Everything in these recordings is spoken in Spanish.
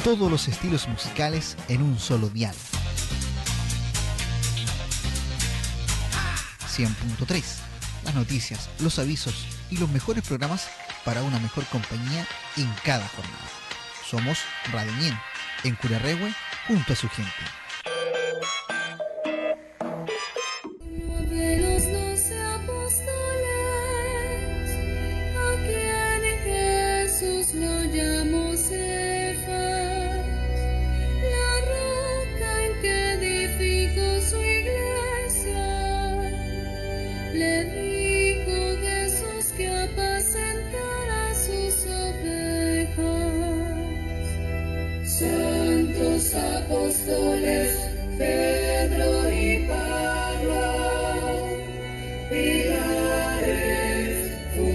Todos los estilos musicales en un solo dial. 100.3. Las noticias, los avisos y los mejores programas para una mejor compañía en cada jornada. Somos Radio Ñen, en Curarrehue, junto a su gente. Apóstoles, Pedro y Pablo, pilares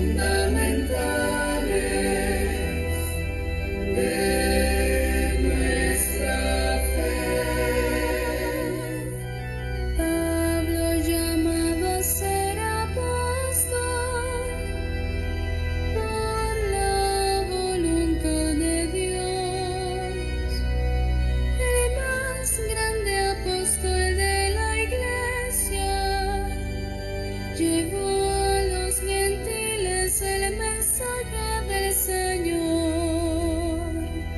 fundamentales de nuestra fe. Pablo llamado a ser apóstol por la voluntad de Dios. Grande apóstol de la Iglesia, llevó a los gentiles el mensaje del Señor.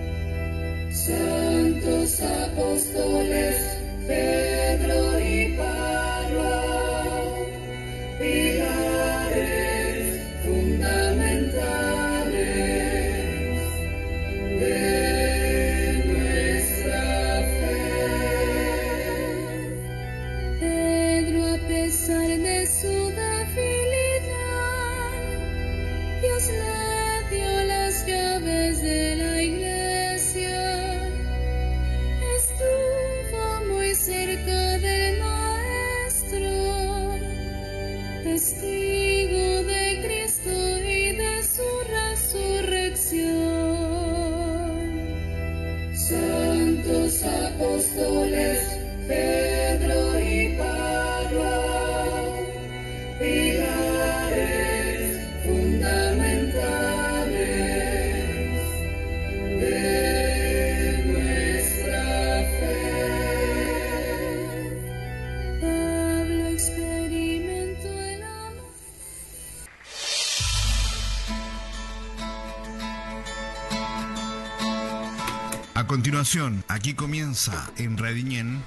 Santos apóstoles, Pedro y Pablo, pilares fundamentales de de su debilidad, Dios le dio las llaves de la Iglesia. Estuvo muy cerca del Maestro, testigo de Cristo y de su resurrección. Santos apóstoles, Pedro y Pablo, pilares fundamentales de nuestra fe. Pablo experimentó el amor. A continuación, aquí comienza en Radio Ñen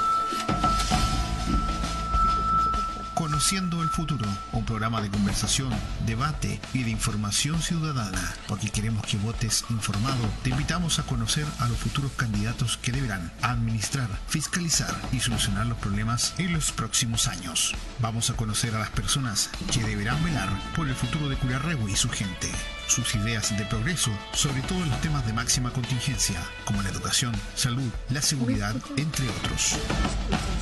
Conociendo el Futuro, un programa de conversación, debate y de información ciudadana. Porque queremos que votes informado, te invitamos a conocer a los futuros candidatos que deberán administrar, fiscalizar y solucionar los problemas en los próximos años. Vamos a conocer a las personas que deberán velar por el futuro de Curarrehue y su gente. Sus ideas de progreso, sobre todo en los temas de máxima contingencia, como la educación, salud, la seguridad, entre otros.